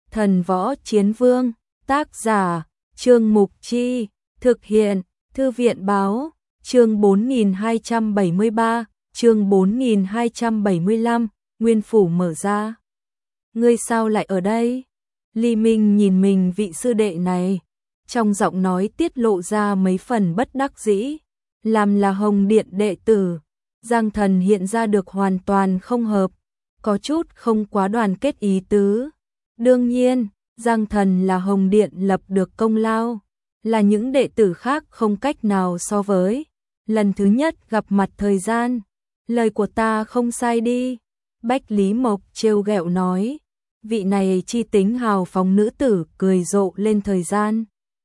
Thần Võ Chiến Vương, tác giả, Trương Mục Chi, thực hiện, Thư viện Báo, chương 4273, chương 4275, Nguyên Phủ mở ra. Ngươi sao lại ở đây? Ly Minh nhìn mình vị sư đệ này, trong giọng nói tiết lộ ra mấy phần bất đắc dĩ. Làm là Hồng Điện đệ tử, Giang Thần hiện ra được hoàn toàn không hợp, có chút không quá đoàn kết ý tứ. Đương nhiên, Giang Thần là Hồng Điện lập được công lao, là những đệ tử khác không cách nào so với. Lần thứ nhất gặp mặt thời gian, lời của ta không sai đi. Bách Lý Mộc trêu ghẹo nói, vị này chi tính hào phóng nữ tử cười rộ lên thời gian.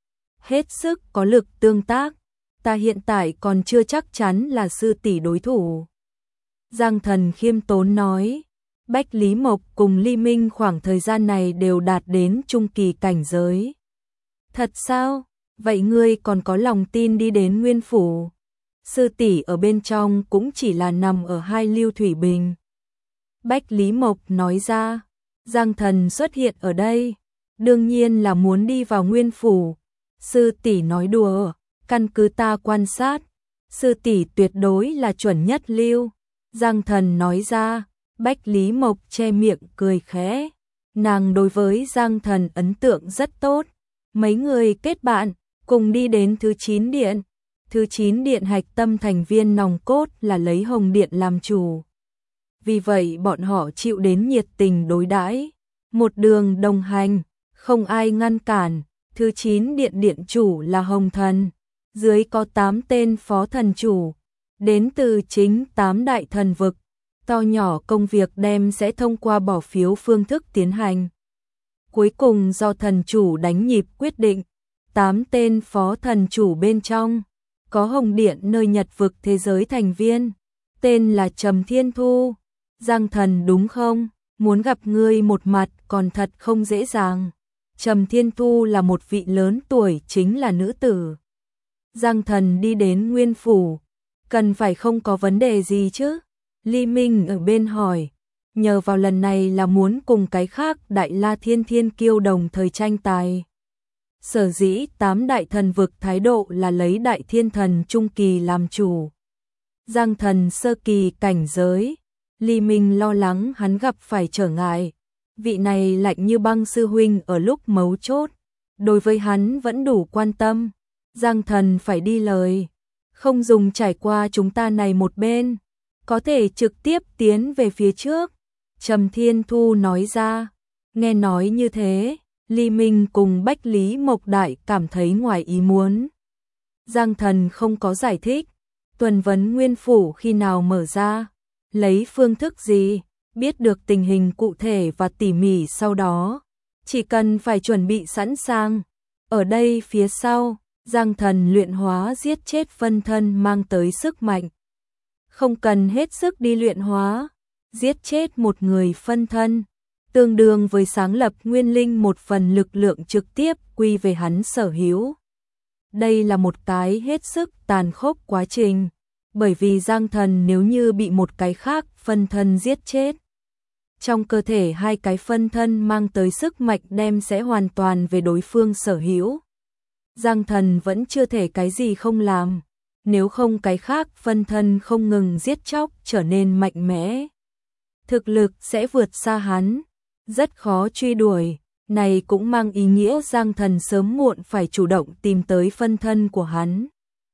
Hết sức có lực tương tác, ta hiện tại còn chưa chắc chắn là sư tỷ đối thủ. Giang Thần khiêm tốn nói, Bách Lý Mộc cùng Ly Minh khoảng thời gian này đều đạt đến trung kỳ cảnh giới. Thật sao? Vậy ngươi còn có lòng tin đi đến Nguyên Phủ? Sư tỷ ở bên trong cũng chỉ là nằm ở hai lưu thủy bình. Bách Lý Mộc nói ra, Giang Thần xuất hiện ở đây, đương nhiên là muốn đi vào Nguyên Phủ. Sư tỷ nói đùa, căn cứ ta quan sát, sư tỷ tuyệt đối là chuẩn nhất lưu. Giang Thần nói ra. Bách Lý Mộc che miệng cười khẽ, nàng đối với Giang Thần ấn tượng rất tốt. Mấy người kết bạn, cùng đi đến thứ 9 điện. Thứ 9 điện hạch tâm thành viên nòng cốt là lấy Hồng Điện làm chủ. Vì vậy bọn họ chịu đến nhiệt tình đối đãi, một đường đồng hành, không ai ngăn cản. Thứ 9 điện điện chủ là Hồng Thần, dưới có 8 tên phó thần chủ, đến từ chính 8 đại thần vực. To nhỏ công việc đem sẽ thông qua bỏ phiếu phương thức tiến hành. Cuối cùng do thần chủ đánh nhịp quyết định, 8 tên phó thần chủ bên trong, có Hồng Điện nơi Nhật vực thế giới thành viên, tên là Trầm Thiên Thu. Giang Thần đúng không? Muốn gặp ngươi một mặt còn thật không dễ dàng. Trầm Thiên Thu là một vị lớn tuổi chính là nữ tử. Giang Thần đi đến Nguyên Phủ, cần phải không có vấn đề gì chứ? Ly Minh ở bên hỏi, nhờ vào lần này là muốn cùng cái khác Đại La Thiên Thiên Kiêu đồng thời tranh tài. Sở dĩ 8 đại thần vực thái độ là lấy Đại Thiên Thần trung kỳ làm chủ. Giang Thần sơ kỳ cảnh giới, Ly Minh lo lắng hắn gặp phải trở ngại. Vị này lạnh như băng sư huynh ở lúc mấu chốt, đối với hắn vẫn đủ quan tâm. Giang Thần phải đi lời, không dùng trải qua chúng ta này một bên, có thể trực tiếp tiến về phía trước. Trầm Thiên Thu nói ra. Nghe nói như thế, Ly Minh cùng Bách Lý Mộc Đại cảm thấy ngoài ý muốn. Giang Thần không có giải thích, tuần vấn Nguyên Phủ khi nào mở ra, lấy phương thức gì, biết được tình hình cụ thể và tỉ mỉ sau đó. Chỉ cần phải chuẩn bị sẵn sàng. Ở đây phía sau, Giang Thần luyện hóa giết chết phân thân mang tới sức mạnh. Không cần hết sức đi luyện hóa, giết chết một người phân thân, tương đương với sáng lập nguyên linh một phần lực lượng trực tiếp quy về hắn sở hữu. Đây là một cái hết sức tàn khốc quá trình, bởi vì Giang Thần nếu như bị một cái khác phân thân giết chết, trong cơ thể hai cái phân thân mang tới sức mạnh đem sẽ hoàn toàn về đối phương sở hữu. Giang Thần vẫn chưa thể cái gì không làm. Nếu không cái khác phân thân không ngừng giết chóc trở nên mạnh mẽ, thực lực sẽ vượt xa hắn, rất khó truy đuổi. Này cũng mang ý nghĩa Giang Thần sớm muộn phải chủ động tìm tới phân thân của hắn,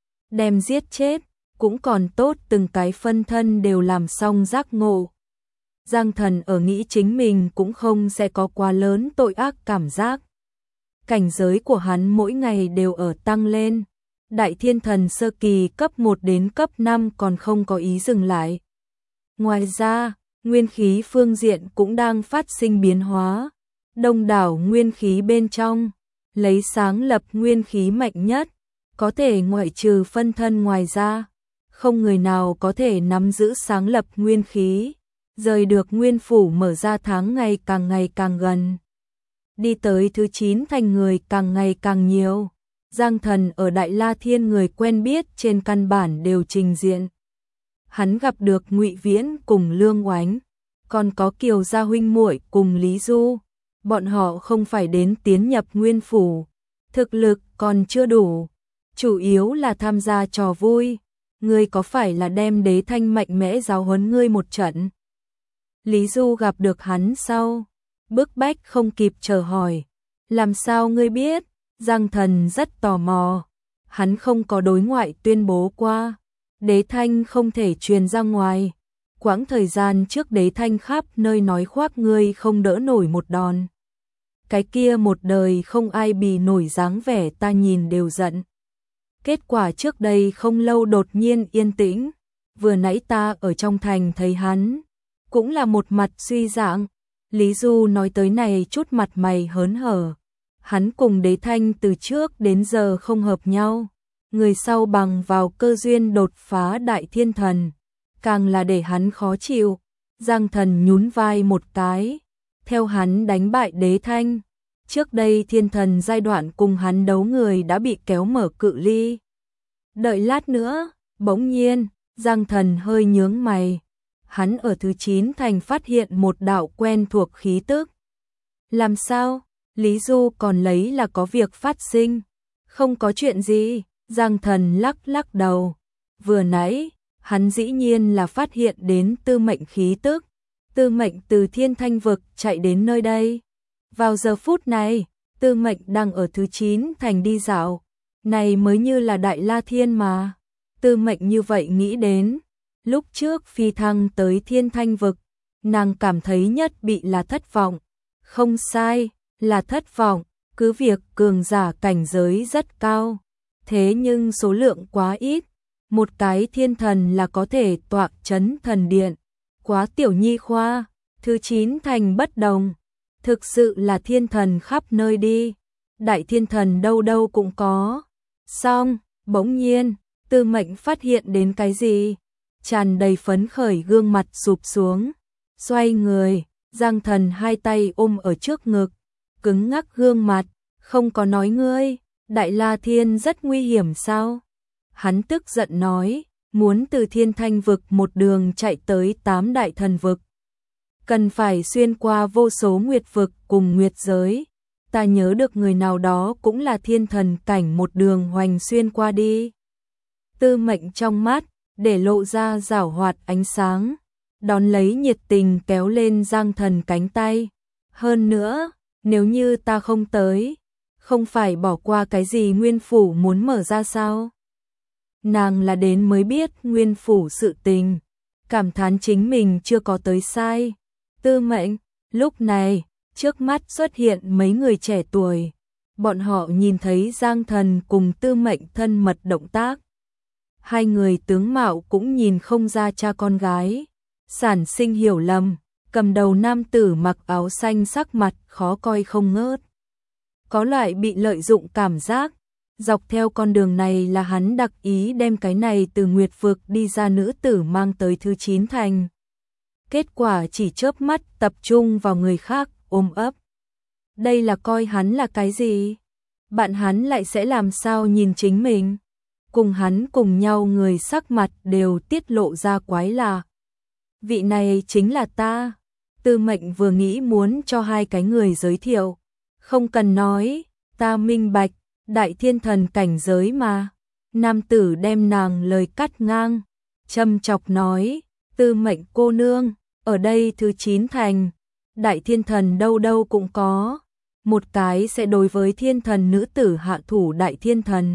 đem giết chết. Cũng còn tốt từng cái phân thân đều làm xong giác ngộ. Giang Thần ở nghĩ chính mình cũng không sẽ có quá lớn tội ác cảm giác. Cảnh giới của hắn mỗi ngày đều ở tăng lên. Đại Thiên Thần sơ kỳ cấp 1 đến cấp 5 còn không có ý dừng lại. Ngoài ra, nguyên khí phương diện cũng đang phát sinh biến hóa. Đông đảo nguyên khí bên trong, lấy sáng lập nguyên khí mạnh nhất, có thể ngoại trừ phân thân ngoài ra, không người nào có thể nắm giữ sáng lập nguyên khí. Rời được Nguyên Phủ mở ra tháng ngày càng gần. Đi tới thứ 9 thành người càng ngày càng nhiều. Giang Thần ở Đại La Thiên người quen biết trên căn bản đều trình diện. Hắn gặp được Ngụy Viễn cùng Lương Oánh, còn có Kiều Gia huynh muội cùng Lý Du. bọn họ không phải đến tiến nhập nguyên phủ, thực lực còn chưa đủ, chủ yếu là tham gia trò vui. Ngươi có phải là đem Đế Thanh mạnh mẽ giáo huấn ngươi một trận? Lý Du gặp được hắn sau, bức bách không kịp chờ hỏi, làm sao ngươi biết? Giang Thần rất tò mò, hắn không có đối ngoại tuyên bố qua, Đế Thanh không thể truyền ra ngoài. Quãng thời gian trước Đế Thanh khắp nơi nói khoác ngươi không đỡ nổi một đòn. Cái kia một đời không ai bì nổi dáng vẻ ta nhìn đều giận. Kết quả trước đây không lâu đột nhiên yên tĩnh, vừa nãy ta ở trong thành thấy hắn, cũng là một mặt suy dạng. Lý Du nói tới này chút mặt mày hớn hở. Hắn cùng Đế Thanh từ trước đến giờ không hợp nhau, người sau bằng vào cơ duyên đột phá Đại Thiên Thần, càng là để hắn khó chịu. Giang Thần nhún vai một cái, theo hắn đánh bại Đế Thanh. Trước đây Thiên Thần giai đoạn cùng hắn đấu người đã bị kéo mở cự ly. Đợi lát nữa, bỗng nhiên, Giang Thần hơi nhướng mày. Hắn ở thứ 9 thành phát hiện một đạo quen thuộc khí tức. Làm sao? Lý Du còn lấy là có việc phát sinh. Không có chuyện gì, Giang Thần lắc lắc đầu. Vừa nãy, hắn dĩ nhiên là phát hiện đến Tư Mệnh khí tức. Tư Mệnh từ Thiên Thanh vực chạy đến nơi đây. Vào giờ phút này, Tư Mệnh đang ở thứ 9 thành đi dạo. Này mới như là Đại La Thiên mà. Tư Mệnh như vậy nghĩ đến. Lúc trước phi thăng tới Thiên Thanh vực, nàng cảm thấy nhất bị là thất vọng. Không sai, là thất vọng, cứ việc cường giả cảnh giới rất cao. Thế nhưng số lượng quá ít, một cái thiên thần là có thể tọa chấn thần điện. Quá tiểu nhi khoa, thứ 9 thành bất đồng. Thực sự là thiên thần khắp nơi đi, đại thiên thần đâu đâu cũng có. Xong, bỗng nhiên, Tư Mệnh phát hiện đến cái gì? Tràn đầy phấn khởi gương mặt sụp xuống, xoay người, Giang Thần hai tay ôm ở trước ngực, cứng ngắc gương mặt, không có nói ngươi, Đại La Thiên rất nguy hiểm sao? Hắn tức giận nói, muốn từ Thiên Thanh vực một đường chạy tới 8 đại thần vực. Cần phải xuyên qua vô số nguyệt vực cùng nguyệt giới. Ta nhớ được người nào đó cũng là thiên thần cảnh một đường hoành xuyên qua đi. Tư Mệnh trong mắt để lộ ra giảo hoạt ánh sáng, đón lấy nhiệt tình kéo lên Giang Thần cánh tay. Hơn nữa, nếu như ta không tới, không phải bỏ qua cái gì nguyên phủ muốn mở ra sao? Nàng là đến mới biết nguyên phủ sự tình, cảm thán chính mình chưa có tới sai. Tư Mệnh, lúc này, trước mắt xuất hiện mấy người trẻ tuổi. Bọn họ nhìn thấy Giang Thần cùng Tư Mệnh thân mật động tác. Hai người tướng mạo cũng nhìn không ra cha con gái. Sản sinh hiểu lầm, cầm đầu nam tử mặc áo xanh sắc mặt khó coi không ngớt. Có loại bị lợi dụng cảm giác. Dọc theo con đường này là hắn đặc ý đem cái này từ nguyệt vực đi ra nữ tử mang tới thứ 9 thành. Kết quả chỉ chớp mắt tập trung vào người khác, ôm ấp. Đây là coi hắn là cái gì? Bạn hắn lại sẽ làm sao nhìn chính mình? Cùng hắn cùng nhau người sắc mặt đều tiết lộ ra quái lạ. Vị này chính là ta. Tư Mệnh vừa nghĩ muốn cho hai cái người giới thiệu. Không cần nói, ta minh bạch, đại thiên thần cảnh giới mà. Nam tử đem nàng lời cắt ngang, châm chọc nói, Tư Mệnh cô nương, ở đây thứ 9 thành, đại thiên thần đâu đâu cũng có. Một cái sẽ đối với thiên thần nữ tử hạ thủ đại thiên thần.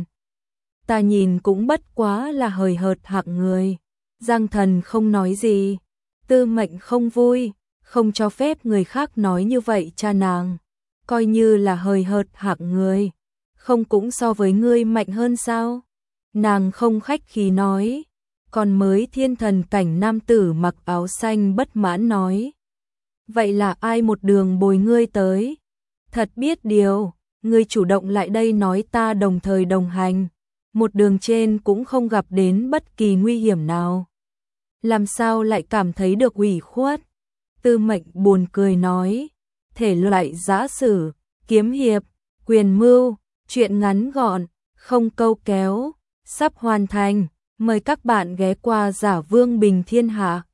Ta nhìn cũng bất quá là hời hợt hạng người. Giang Thần không nói gì. Tư Mệnh không vui, không cho phép người khác nói như vậy cha nàng. Coi như là hời hợt hạng người, không cũng so với ngươi mạnh hơn sao? Nàng không khách khí nói. Còn mới thiên thần cảnh nam tử mặc áo xanh bất mãn nói. Vậy là ai một đường bồi ngươi tới? Thật biết điều, ngươi chủ động lại đây nói ta đồng thời đồng hành. Một đường trên cũng không gặp đến bất kỳ nguy hiểm nào. Làm sao lại cảm thấy được ủy khuất? Tư Mệnh buồn cười nói. Thể loại giã sử, kiếm hiệp, quyền mưu, chuyện ngắn gọn, không câu kéo, sắp hoàn thành. Mời các bạn ghé qua Giả Vương Bình Thiên Hạ.